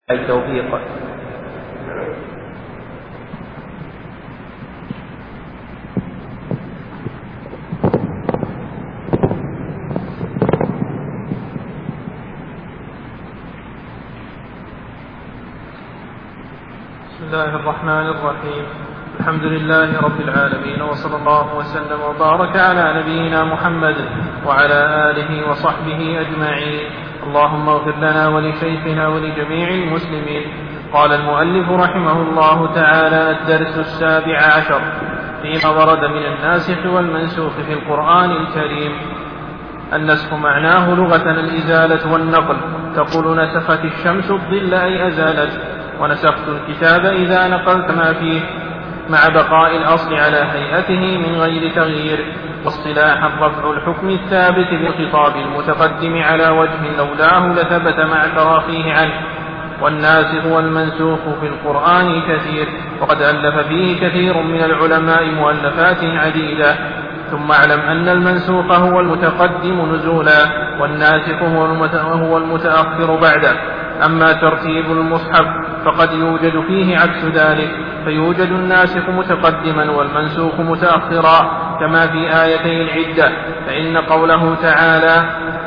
التوفيق. بسم الله الرحمن الرحيم. الحمد لله رب العالمين، وصلى الله وسلم وبارك على نبينا محمد وعلى آله وصحبه أجمعين. اللهم اغفر لنا ولشيخنا ولجميع المسلمين. قال المؤلف رحمه الله تعالى: الدرس 17 فيما ورد من الناسخ والمنسوخ في القرآن الكريم. النسخ معناه لغة الإزالة والنقل، تقول نسخت الشمس الظل أي أزالت، ونسخت الكتاب إذا نقلت ما فيه مع بقاء الأصل على هيئته من غير تغيير. واصطلاحا رفع الحكم الثابت بالخطاب المتقدم على وجه لولاه لثبت مع تراخيه عنه. والناسخ والمنسوخ في القرآن كثير، وقد ألف فيه كثير من العلماء مؤلفات عديدة. ثم اعلم أن المنسوخ هو المتقدم نزولا، والناسخ هو المتأخر بعده. أما ترتيب المصحف فقد يوجد فيه عكس ذلك، فيوجد الناسخ متقدما والمنسوخ متأخرا، كما في آيتي العدة. فإن قوله تعالى: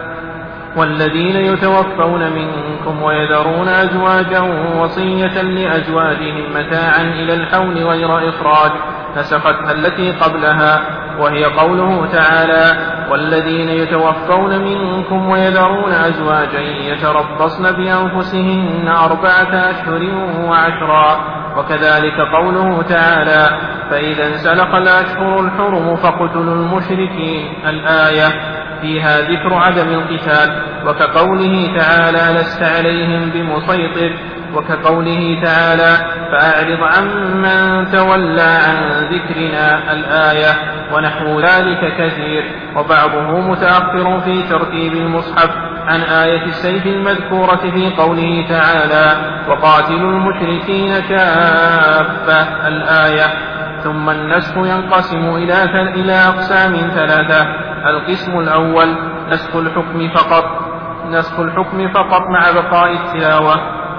والذين يتوفون منكم ويذرون أزواجا وصية لأزواجهم متاعا إلى الحول غير إخراج، نسختها التي قبلها، وهي قوله تعالى: والذين يتوفون منكم ويذرون أزواجا يتربصن بأنفسهن 4 أشهر و10. وكذلك قوله تعالى: فإذا انسلخ الأشهر الحرم فاقتلوا المشركين، الآية فيها ذكر عدم القتال. وكقوله تعالى: لست عليهم بمسيطر. وكقوله تعالى: فأعرض عمن تولى عن ذكرنا، الآية. ونحو ذلك كثير، وبعضه متأخر في ترتيب المصحف عن آية السيف المذكورة في قوله تعالى: وقاتلوا المشركين كافة، الآية. ثم النسخ ينقسم إلى أقسام 3. القسم الأول نسخ الحكم فقط مع بقاء التلاوة،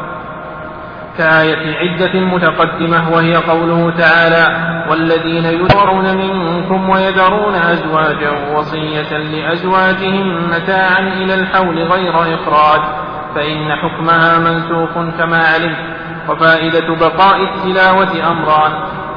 كآية العدة المتقدمة، وهي قوله تعالى: والذين يتوفون منكم ويذرون أزواجا وصية لأزواجهم متاعا إلى الحول غير إخراج، فإن حكمها منسوخ كما علمت. وفائدة بقاء التلاوة أمران: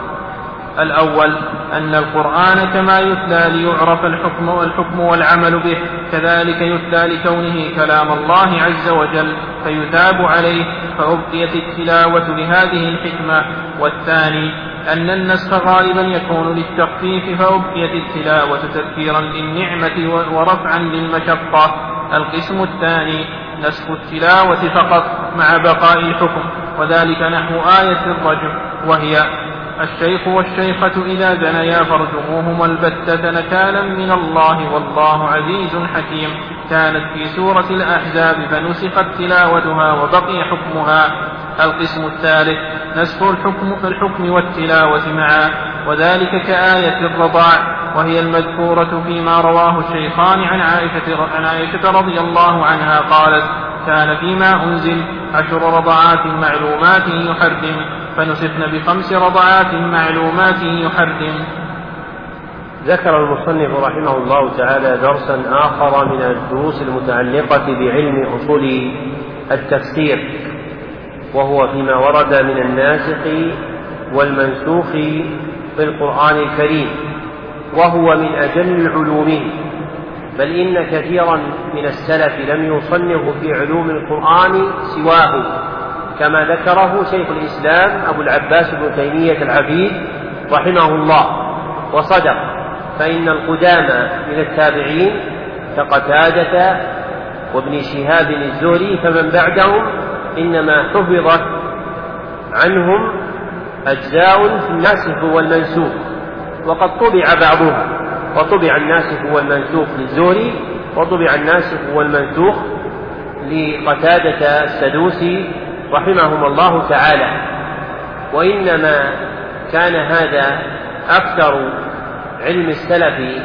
الأول أن القرآن كما يتلى ليعرف الحكم والعمل به، كذلك يتلى لكونه كلام الله عز وجل فيثاب عليه، فأبقيت التلاوة لهذه الحكمة. والثاني أن النسخ غالبا يكون للتخفيف، فأبقيت التلاوة تذكيرا للنعمة ورفعا للمشقة. القسم الثاني نسخ التلاوة فقط مع بقاء الحكم، وذلك نحو آية الرجم، وهي: الشيخ والشيخة إذا زنيا فارجموهما البتة نكالا من الله والله عزيز حكيم، كانت في سورة الأحزاب فنسخت تلاوتها وبقي حكمها. القسم الثالث نسخ الحكم والتلاوة معا، وذلك كآية الرضاع، وهي المذكورة فيما رواه الشيخان عن عائشة رضي الله عنها قالت: كان فيما أنزل 10 رضعات معلومات يحرم، فنسخن ب5 رضعات معلومات يحرم. ذكر المصنف رحمه الله تعالى درسا آخر من الدروس المتعلقة بعلم أصول التفسير، وهو فيما ورد من الناسخ والمنسوخ في القرآن الكريم، وهو من أجل علومه، بل إن كثيرا من السلف لم يصنفوا في علوم القرآن سواه، كما ذكره شيخ الإسلام أبو العباس بن تيمية العبيد رحمه الله، وصدق، فإن القدامى من التابعين كقتادة وابن شهاب الزهري فمن بعدهم إنما حفظت عنهم أجزاء في الناسخ والمنسوخ، وقد طبع بعضها، وطبع الناسخ والمنسوخ للزهري، وطبع الناسخ والمنسوخ لقتادة السدوسي رحمهم الله تعالى. وإنما كان هذا أكثر علم السلف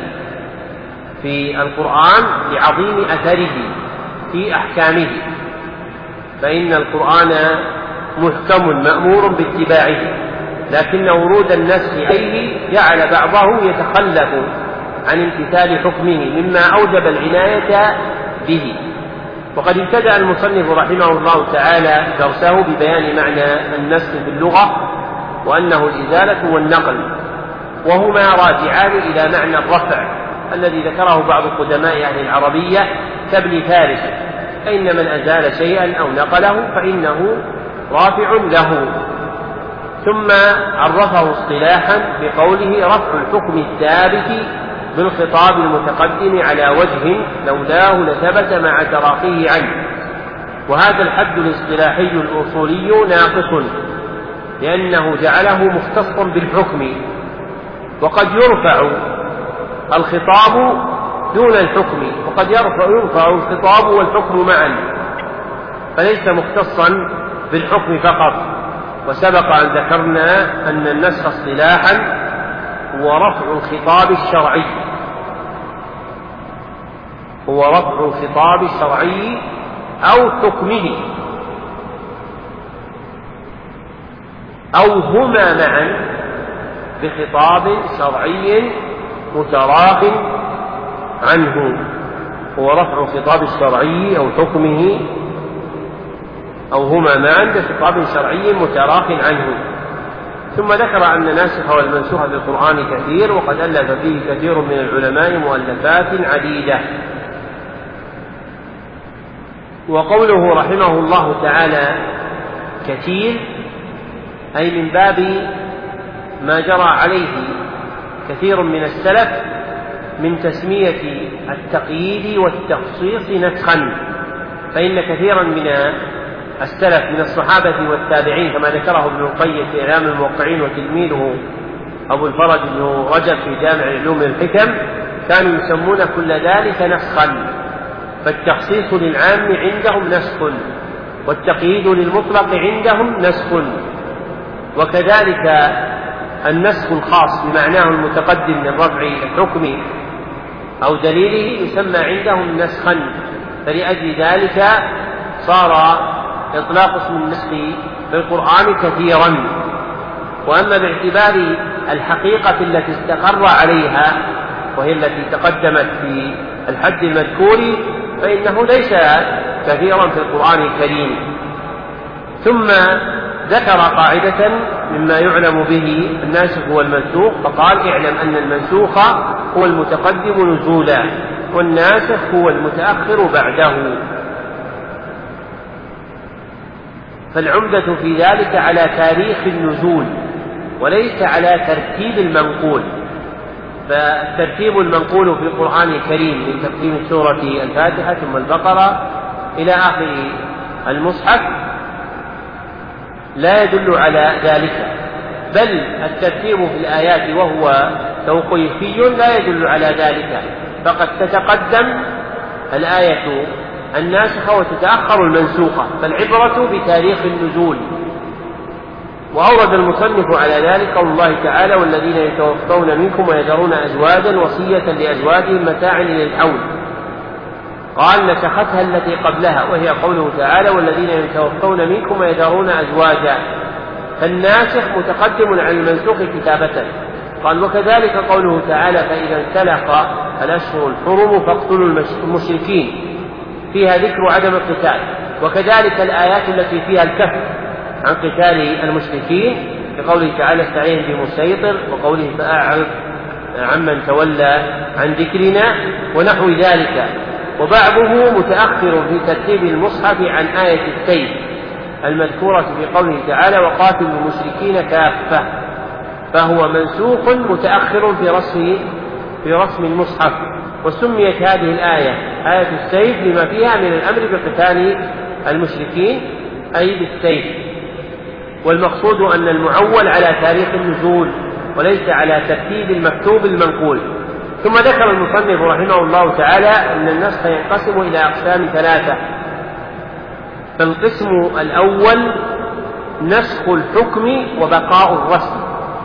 في القرآن لعظيم أثره في أحكامه، فإن القرآن محكم مأمور باتباعه، لكن ورود النسخ إليه جعل بعضه يتخلف عن امتثال حكمه مما أوجب العناية به. وقد ابتدأ المصنف رحمه الله تعالى درسه ببيان معنى النسخ في اللغة، وأنه الإزالة والنقل، وهما راجعان إلى معنى الرفع الذي ذكره بعض قدماء أهل العربية كابن فارس، فإن من أزال شيئا أو نقله فإنه رافع له. ثم عرفه اصطلاحا بقوله رفع الحكم الثابت بالخطاب المتقدم على وجه لولاه لثبت مع تراخيه عنه. وهذا الحد الاصطلاحي الأصولي ناقص، لأنه جعله مختصا بالحكم، وقد يرفع الخطاب دون الحكم، وقد يرفع الخطاب والحكم معا، فليس مختصا بالحكم فقط. وسبق أن ذكرنا أن النسخ اصطلاحا هو رفع الخطاب الشرعي، هو رفع الخطاب الشرعي أو حكمه أو هما معا بخطاب شرعي متراخ عنه. هو رفع الخطاب الشرعي أو حكمه أو هما معا بخطاب شرعي متراخ عنه. ثم ذكر أن الناسخ والمنسوخ في القرآن كثير، وقد ألف فيه كثير من العلماء مؤلفات عديدة. وقوله رحمه الله تعالى كثير أي من باب ما جرى عليه كثير من السلف من تسمية التقييد والتخصيص نسخا، فإن كثيرا من السلف من الصحابة والتابعين كما ذكره ابن القيم في إعلام الموقعين وتلميذه أبو الفرج بن رجب في جامع العلوم الحكم كانوا يسمون كل ذلك نسخا. فالتخصيص للعام عندهم نسخ، والتقييد للمطلق عندهم نسخ، وكذلك النسخ الخاص بمعناه المتقدم من رفع الحكم أو دليله يسمى عندهم نسخا. فلأجل ذلك صار إطلاق اسم النسخ في القرآن كثيرا. وأما باعتبار الحقيقة التي استقر عليها وهي التي تقدمت في الحد المذكور فإنه ليس كثيرا في القرآن الكريم. ثم ذكر قاعدة مما يعلم به الناسخ والمنسوخ، فقال اعلم أن المنسوخ هو المتقدم نزولا، والناسخ هو المتأخر بعده. فالعمدة في ذلك على تاريخ النزول وليس على ترتيب المنقول. فالترتيب المنقول في القرآن الكريم من تقديم سورة الفاتحة ثم البقرة إلى آخر المصحف لا يدل على ذلك، بل الترتيب في الآيات وهو توقيفي لا يدل على ذلك، فقد تتقدم الآية الناسخة وتتأخر المنسوخة، فالعبرة بتاريخ النزول. وأورد المصنف على ذلك قول الله تعالى والذين يتوفون منكم ويذرون أزواجا وصية لأزواجهم متاعا إلى الحول، قال نسختها التي قبلها، وهي قوله تعالى والذين يتوفون منكم ويذرون أزواجا، فالناسخ متقدم على المنسوخ كتابة. قال وكذلك قوله تعالى فإذا انسلخ الأشهر الحرم فاقتلوا المشركين، فيها ذكر عدم القتال. وكذلك الآيات التي فيها الكف عن قتال المشركين كقوله تعالى استعين بمسيطر، وقوله فأعرض عمن تولى عن ذكرنا ونحو ذلك. وبعضه متأخر في ترتيب المصحف عن آية السيف المذكورة في قوله تعالى وقاتلوا المشركين كافة، فهو منسوخ متأخر في رسم المصحف. وسميت هذه الآية آية السيف لما فيها من الأمر بقتال المشركين أي بالسيف. والمقصود أن المعول على تاريخ النزول وليس على ترتيب المكتوب المنقول. ثم ذكر المصنف رحمه الله تعالى أن النسخ ينقسم إلى أقسام ثلاثة. فالقسم الأول نسخ الحكم وبقاء الرسم،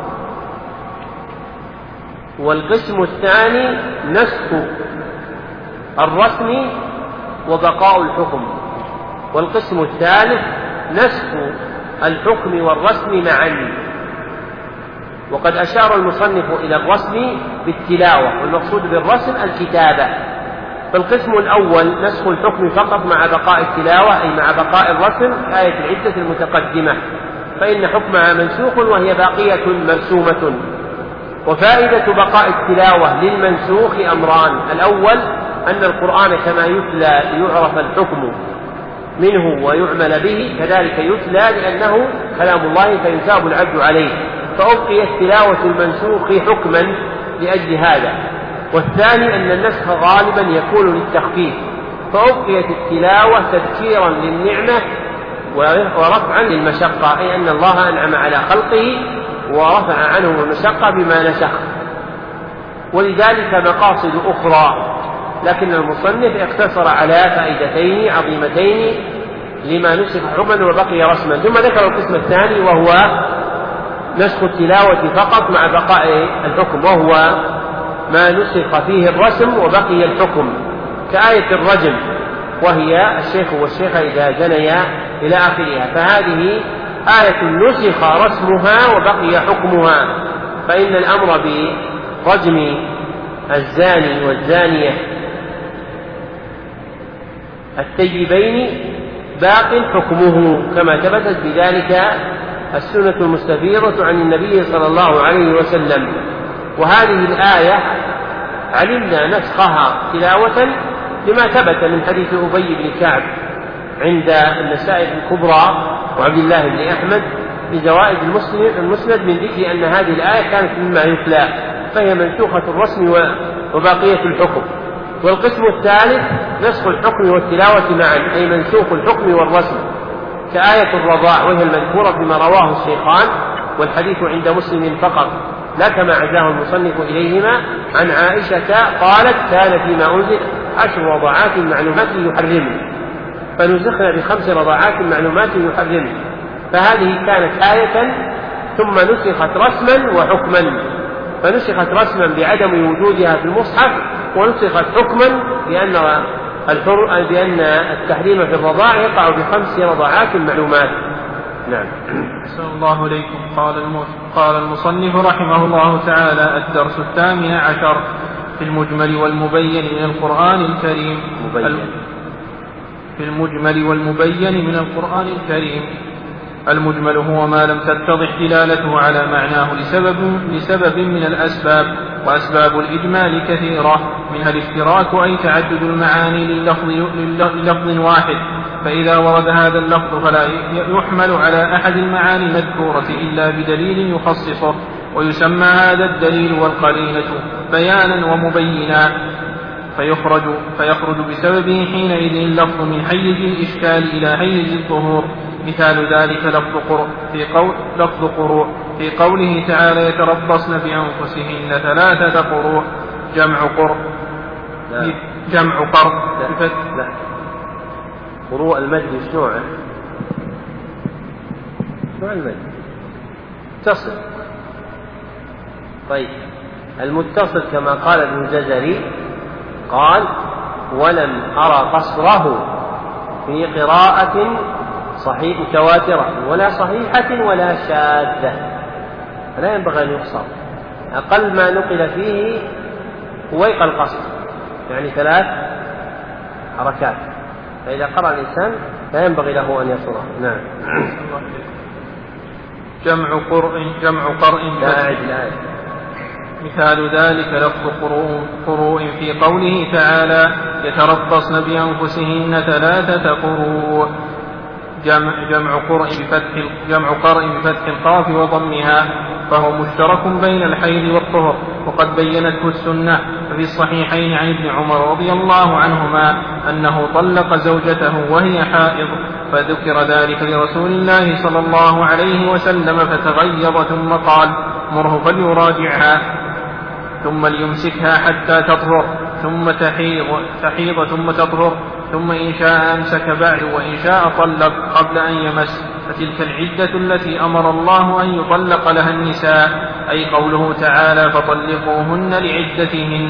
والقسم الثاني نسخ الرسم وبقاء الحكم. والقسم الثالث نسخ الحكم والرسم معا. وقد أشار المصنف إلى الرسم بالتلاوة، والمقصود بالرسم الكتابة. فالقسم الأول نسخ الحكم فقط مع بقاء التلاوة، أي مع بقاء الرسم آية العدة المتقدمة، فإن حكمها منسوخ وهي باقية مرسومة. وفائدة بقاء التلاوة للمنسوخ أمران: الأول أن القرآن كما يتلى ليعرف الحكم منه ويعمل به، كذلك يتلى لأنه كلام الله فيثاب العبد عليه، فأبقيت تلاوة المنسوخ حكما لأجل هذا. والثاني أن النسخ غالبا يكون للتخفيف، فأبقيت التلاوة تذكيرا للنعمة ورفعا للمشقة، أي أن الله أنعم على خلقه ورفع عنهم المشقة بما نسخ. ولذلك مقاصد أخرى، لكن المصنف اقتصر على فائدتين عظيمتين لما نسخ حكما وبقي رسما. ثم ذكر القسم الثاني وهو نسخ التلاوة فقط مع بقاء الحكم، وهو ما نسخ فيه الرسم وبقي الحكم، كآية الرجم وهي الشيخ والشيخة إذا زنيا إلى آخرها، فهذه آية نسخ رسمها وبقي حكمها، فإن الأمر برجم الزاني والزانية التيبين باق حكمه، كما ثبتت بذلك السنة المستفيضة عن النبي صلى الله عليه وسلم. وهذه الآية علمنا نسخها تلاوة لما ثبت من حديث أبي بن كعب عند النسائي الكبرى وعبد الله بن أحمد في زوائد المسند من ذكر أن هذه الآية كانت مما يتلى، فهي منسوخة الرسم وباقية الحكم. والقسم الثالث نسخ الحكم والتلاوة معا، أي منسوخ الحكم والرسم، كآية الرضاع وهي المذكورة فيما رواه الشيخان، والحديث عند مسلم فقط، لا كما عزاه المصنف إليهما عن عائشة قالت: كان فيما أنزل 10 رضاعات معلومات يحرمن، فنسخنا ب5 رضاعات معلومات يحرمن. فهذه كانت آية ثم نسخت رسما وحكما، فنسخت رسما بعدم وجودها في المصحف، ونسخت حكما بأن التحريم في الرضاع يقع ب5 رضاعات معلومات. نعم. أحسن الله إليكم. قال المصنف رحمه الله تعالى: الدرس 18 في المجمل والمبين من القرآن الكريم. في المجمل والمبين من القرآن الكريم. المجمل هو ما لم تتضح دلالته على معناه لسبب من الأسباب، وأسباب الإجمال كثيرة، منها الافتراك أي تعدد المعاني للفظ واحد، فإذا ورد هذا اللفظ فلا يحمل على أحد المعاني المذكورة إلا بدليل يخصصه، ويسمى هذا الدليل والقرينة بيانا ومبينا، فيخرج بسببه حينئذ اللفظ من حيز الإشكال إلى حيز الظهور. مثال ذلك لفظ قروء في قوله تعالى: يتربصن بأنفسهن 3 قروء، جمع قرء. لا. قروء المد شنوع المد متصل. طيب المتصل كما قال ابن الجزري قال: ولم أرى قصره في قراءة صحيح متواترة ولا صحيحة ولا شاذة، لا ينبغي أن يقصر. أقل ما نقل فيه ويق القصر، يعني 3 حركات، فإذا قرأ الإنسان لا ينبغي له أن يصره. نعم. جمع قرء. مثال ذلك لفظ قروء في قوله تعالى: يتربصن بأنفسهن 3 قروء، جمع قرء بفتح القاف وضمها، فهو مشترك بين الحيض والطهر، وقد بينته السنة في الصحيحين عن ابن عمر رضي الله عنهما أنه طلق زوجته وهي حائض، فذكر ذلك لرسول الله صلى الله عليه وسلم فتغيظ ثم قال: مره فليراجعها ثم ليمسكها حتى تطهر ثم تحيض ثم تطهر، ثم إن شاء أمسك بعد وإن شاء طلق قبل أن يمس، فتلك العدة التي أمر الله أن يطلق لها النساء، أي قوله تعالى: فطلقوهن لعدتهن،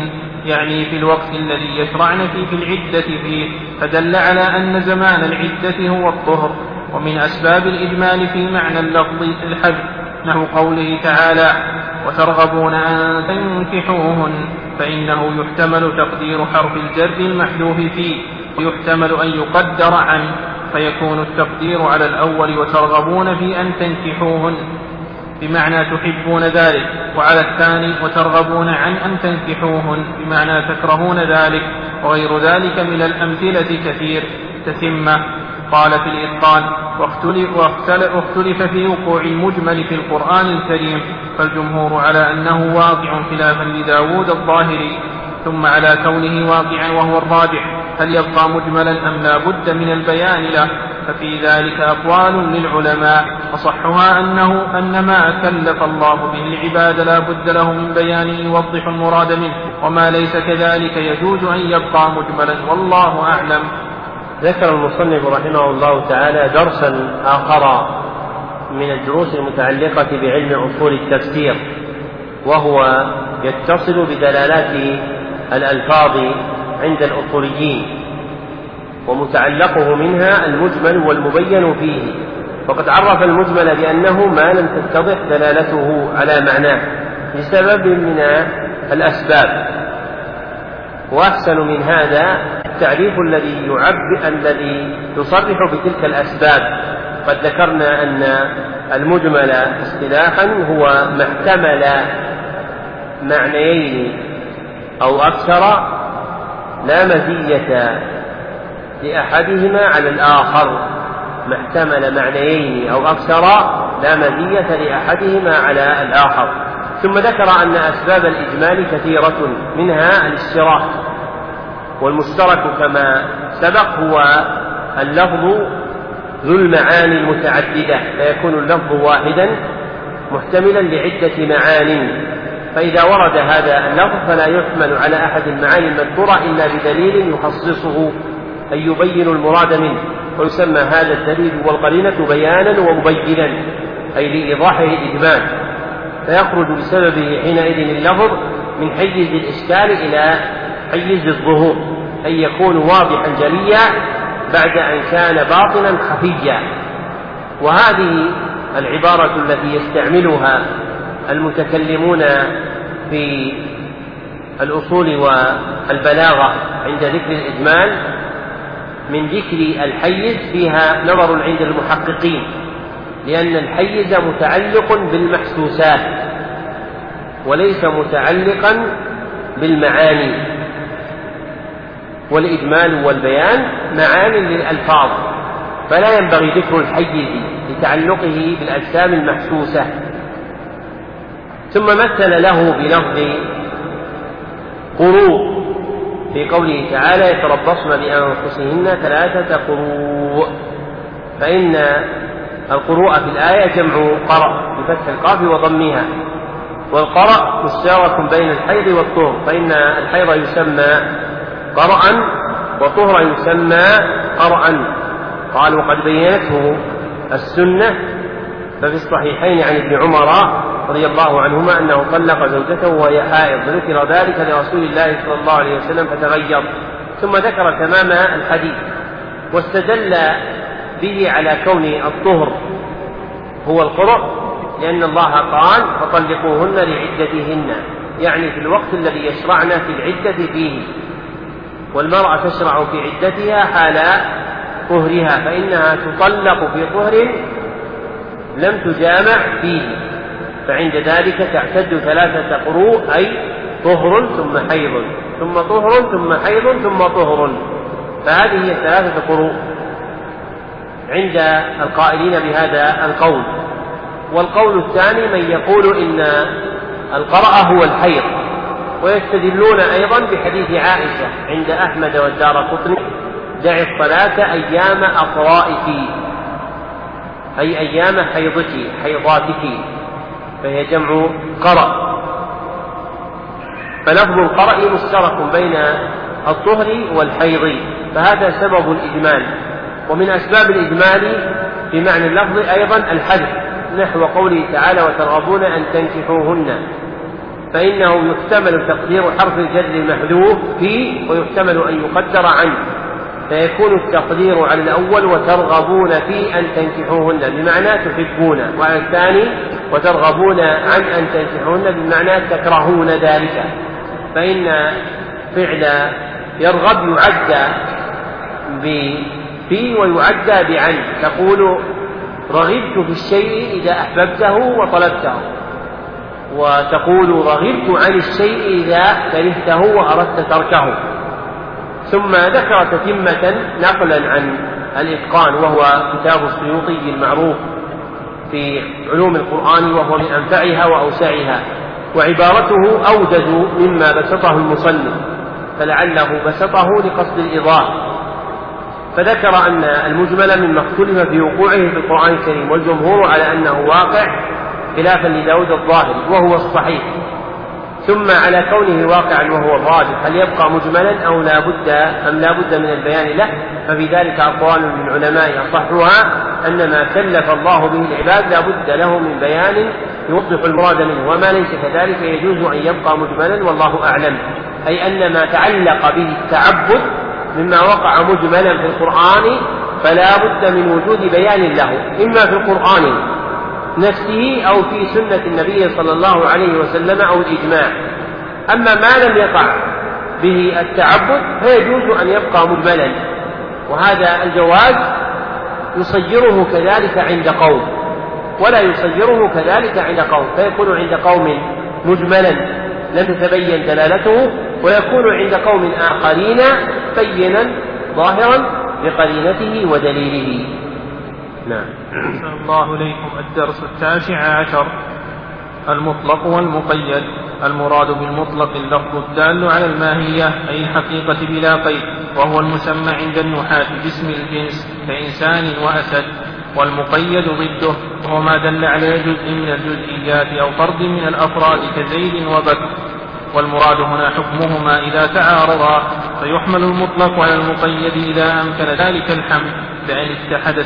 يعني في الوقت الذي يشرعن فيه في العدة فيه، فدل على أن زمان العدة هو الطهر. ومن أسباب الإجمال في معنى اللفظ الحج، نحو قوله تعالى: وترغبون أن تنكحوهن، فإنه يحتمل تقدير حرف الجر المحذوف فيه، ويحتمل أن يقدر عنه، فيكون التقدير على الأول وترغبون في أن تنكحوهن بمعنى تحبون ذلك، وعلى الثاني وترغبون عن أن تنكحوهن بمعنى تكرهون ذلك، وغير ذلك من الأمثلة كثير. تتمة. قال في الإتقان: واختلف في وقوع المجمل في القرآن الكريم، فالجمهور على أنه واقع خلافا لداود الظاهري، ثم على كونه واقعا وهو الراجح، هل يبقى مجملا أم لا بد من البيان له؟ ففي ذلك أقوال للعلماء، وصحها أن ما كلف الله به العباد لا بد له من بيان يوضح المراد منه، وما ليس كذلك يجوز أن يبقى مجملا، والله أعلم. ذكر المصنف رحمه الله تعالى درسا آخر من الدروس المتعلقة بعلم أصول التفسير، وهو يتصل بدلالات الألفاظ عند الأصوليين، ومتعلقه منها المجمل والمبين فيه. وقد عرف المجمل بأنه ما لم تتضح دلالته على معناه لسبب من الأسباب، وأحسن من هذا التعريف الذي يصرح بتلك الأسباب. قد ذكرنا أن المجمل اصطلاحا هو ما احتمل معنيين أو أكثر لا مزية لأحدهما على الآخر، ما احتمل معنيين أو أكثر لا مزية لأحدهما على الآخر. ثم ذكر أن أسباب الإجمال كثيرة، منها الاشتراك، والمشترك كما سبق هو اللفظ ذو المعاني المتعددة، فيكون اللفظ واحدا محتملا لعدة معان، فإذا ورد هذا اللفظ فلا يحمل على أحد المعاني المذكورة إلا بدليل يخصصه أي يبين المراد منه، ويسمى هذا الدليل والقرينة بيانا ومبينا، أي لإيضاحه الإجمال، فيخرج بسببه حينئذ اللفظ من حيز الإشكال إلى حيز الظهور، أي يكون واضحا جليا بعد أن كان باطنا خفيا. وهذه العبارة التي يستعملها المتكلمون في الأصول والبلاغة عند ذكر الإجمال من ذكر الحيز فيها نظر عند المحققين، لأن الحيز متعلق بالمحسوسات وليس متعلقا بالمعاني، والإجمال والبيان معان للألفاظ، فلا ينبغي ذكر الحيز لتعلقه بالأجسام المحسوسة. ثم مثل له بلفظ قروء في قوله تعالى: يتربصن بأنفسهن 3 قروء، فإن القروء في الآية جمع قرء بفتح القاف وضمها، والقرء مشترك بين الحيض والطهر، فإن الحيض يسمى قرءا وطهرا يسمى قرءا. قال: وقد بينته السنة، ففي الصحيحين عن ابن عمر رضي الله عنهما أنه طلق زوجته وهي حائض، فذكر ذلك لرسول الله صلى الله عليه وسلم فتغير، ثم ذكر تمام الحديث، واستدل به على كون الطهر هو القرء، لأن الله قال: فطلقوهن لعدتهن، يعني في الوقت الذي يشرعن في العدة فيه، والمرأة تشرع في عدتها حال طهرها، فإنها تطلق في طهر لم تجامع فيه، فعند ذلك تعتد 3 قروء، أي طهر ثم حيض ثم طهر ثم حيض ثم طهر، فهذه هي 3 قروء عند القائلين بهذا القول. والقول الثاني من يقول إن القرء هو الحيض، ويستدلون أيضا بحديث عائشة عند أحمد والدارقطني: دع الصلاة أيام أقرائك، أي أيام حيضك حيضاتك، فهي جمع قرء. فلفظ القرء مشترك بين الطهر والحيض، فهذا سبب الإجمال. ومن أسباب الإجمال في معنى اللفظ أيضا الحذف، نحو قوله تعالى: وترغبون أن تنكحوهن، فإنه يحتمل تقدير حرف الجر المحذوف فيه ويحتمل أن يقدر عنه، فيكون التقدير على الأول وترغبون في أن تنكحوهن بمعنى تحبون، وعلى الثاني وترغبون عن أن تنكحوهن بمعنى تكرهون ذلك، فإن فعل يرغب يعدى في ويعدى بعن، تقول رغبت في الشيء إذا أحببته وطلبته، وتقول رغبت عن الشيء إذا كرهته وأردت تركه. ثم ذكر تتمة نقلا عن الإتقان، وهو كتاب السيوطي المعروف في علوم القرآن، وهو من أنفعها وأوسعها، وعبارته أوجز مما بسطه المصنف، فلعله بسطه لقصد الإيضاح. فذكر أن المجمل مما اختلف في وقوعه في القرآن الكريم، والجمهور على أنه واقع خلافا لداود الظاهري وهو الصحيح، ثم على كونه واقعا وهو الراجح هل يبقى مجملا أو لا بد من البيان له، ففي ذلك أقوال من العلماء أصحها أن ما كلف الله به العباد لا بد له من بيان يوضح المراد منه، وما ليس كذلك يجوز أن يبقى مجملا والله أعلم، أي أن ما تعلق به التعبد مما وقع مجملا في القرآن فلا بد من وجود بيان له، إما في القرآن نفسه أو في سنة النبي صلى الله عليه وسلم أو الإجماع. أما ما لم يقع به التعبد فيجوز أن يبقى مجملا، وهذا الجواز يصيره كذلك عند قوم ولا يصيره كذلك عند قوم، فيكون عند قوم مجملا لم تتبين دلالته، ويكون عند قوم آخرين بينا ظاهرا بقرينته ودليله. نعم. أحسن الله إليكم. الدرس 19 المطلق والمقيد. المراد بالمطلق اللفظ الدال على الماهية أي الحقيقة بلا قيد، وهو المسمى عند النحاة باسم الجنس كإنسان وأسد، والمقيد ضده وهو ما دل على جزء من الجزئيات أو فرد من الأفراد كزيد وبكر، والمراد هنا حكمهما إذا تعارضا، فيحمل المطلق على المقيد إذا أمكن ذلك الحمل، بأن اتحد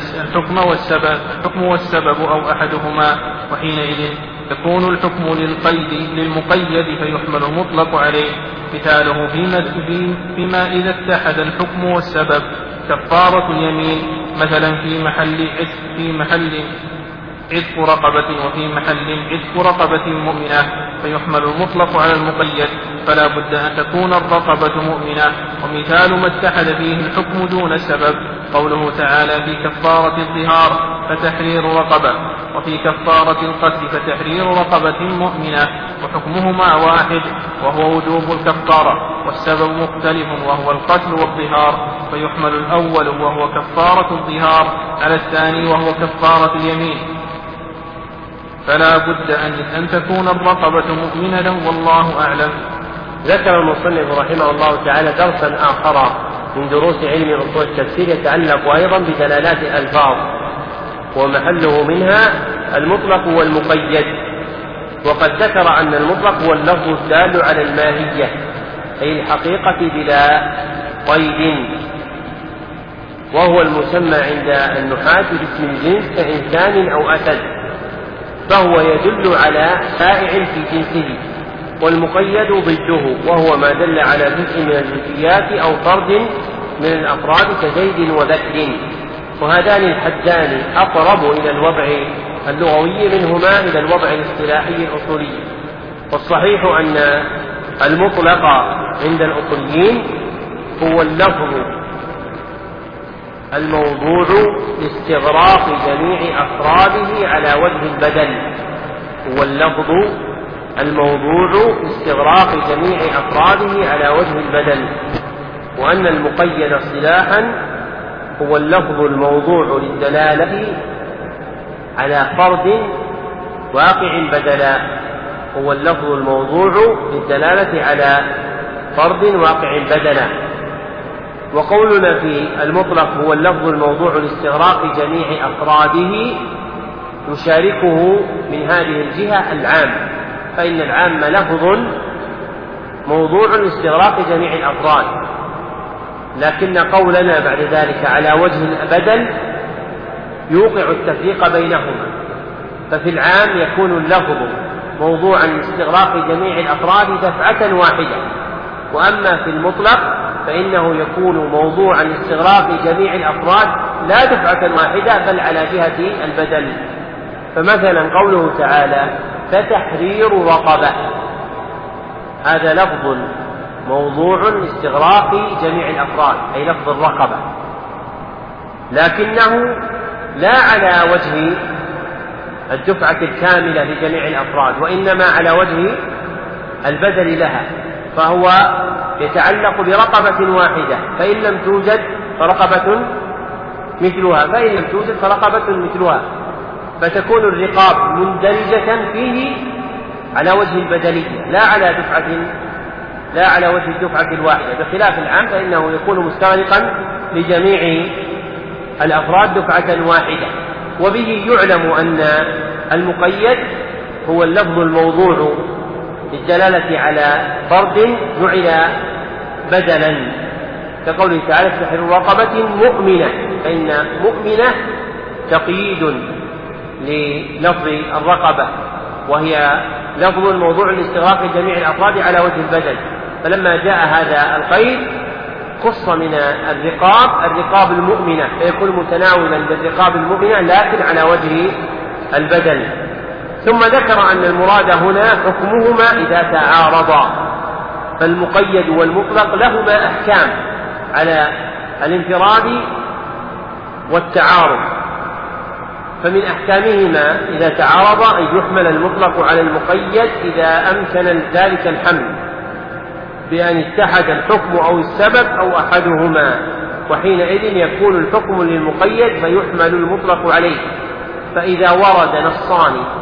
الحكم والسبب أو أحدهما، وحينئذ يكون الحكم للمقيد فيحمل المطلق عليه. مثاله فيما إذا اتحد الحكم والسبب كفارة اليمين مثلا في محل عتق رقبة، وفي محل عتق رقبة مؤمنة، فيحمل المطلق على المقيد، فلا بد أن تكون الرقبة مؤمنة. ومثال ما اتحد فيه الحكم دون السبب قوله تعالى في كفارة الظهار فتحرير رقبة، وفي كفارة القتل فتحرير رقبة مؤمنة، وحكمهما واحد وهو وجوب الكفارة، والسبب مختلف وهو القتل والظهار، فيحمل الأول وهو كفارة الظهار على الثاني وهو كفارة اليمين، فلا بد أن تكون الرقبة مؤمنة والله أعلم. ذكر المصنف رحمه الله تعالى درسا آخر من دروس علم أصول التفسير يتعلق أيضا بدلالات الألفاظ، ومحله منها المطلق والمقيد. وقد ذكر أن المطلق هو اللفظ الدال على الماهية أي الحقيقة بلا قيد، وهو المسمى عند النحاة باسم الجنس كإنسان أو أسد، فهو يدل على شائع في جنسه. والمقيد ضده وهو ما دل على جزء من الجزئيات أو فرد من الأفراد كزيد وبكر، وهذان الحدان أقرب إلى الوضع اللغوي منهما إلى الوضع الاصطلاحي الأصولي. والصحيح أن المطلق عند الأصوليين هو اللفظ الموضوع لاستغراق جميع أفراده على وجه البدل، هو اللفظ الموضوع لاستغراق جميع أفراده على وجه البدل. وأن المقيد اصطلاحا هو اللفظ الموضوع للدلالة على فرد واقع بدلا، هو اللفظ الموضوع للدلالة على فرد واقع بدلا. وقولنا في المطلق هو اللفظ الموضوع لاستغراق جميع أفراده يشاركه من هذه الجهة العام، فإن العام لفظ موضوع لاستغراق جميع الأفراد، لكن قولنا بعد ذلك على وجه البدل يوقع التفريق بينهما. ففي العام يكون اللفظ موضوعا لاستغراق جميع الأفراد دفعة واحدة. وأما في المطلق فإنه يكون موضوعا لاستغراق جميع الأفراد لا دفعة واحدة بل على جهة البدل. فمثلا قوله تعالى فتحرير رقبة، هذا لفظ موضوع لاستغراق جميع الأفراد أي لفظ الرقبة، لكنه لا على وجه الدفعة الكاملة لجميع الأفراد، وإنما على وجه البدل لها، فهو يتعلق برقبة واحدة، فإن لم توجد فرقبة مثلها، فإن لم توجد فرقبة مثلها، فتكون الرقاب مندرجة فيه على وجه البدلية لا على وجه الدفعة الواحدة، بخلاف العام فإنه يكون مستغرقا لجميع الأفراد دفعة واحدة. وبه يعلم أن المقيد هو اللفظ الموضوع للدلالة على فرد جعل بدلا، كقوله تعالى تحرير رقبة مؤمنة، فإن مؤمنة تقييد للفظ الرقبة، وهي لفظ موضوع لاستغراق جميع الأفراد على وجه البدل. فلما جاء هذا القيد خص من الرقاب المؤمنة، فيكون متناولا بالرقاب المؤمنة لكن على وجه البدل. ثم ذكر أن المراد هنا حكمهما إذا تعارضا، فالمقيد والمطلق لهما أحكام على الانفراد والتعارض، فمن أحكامهما إذا تعارض أن يحمل المطلق على المقيد إذا أمكن ذلك الحمل بأن اتحد الحكم أو السبب أو أحدهما، وحينئذ يكون الحكم للمقيد فيحمل المطلق عليه. فإذا ورد نصان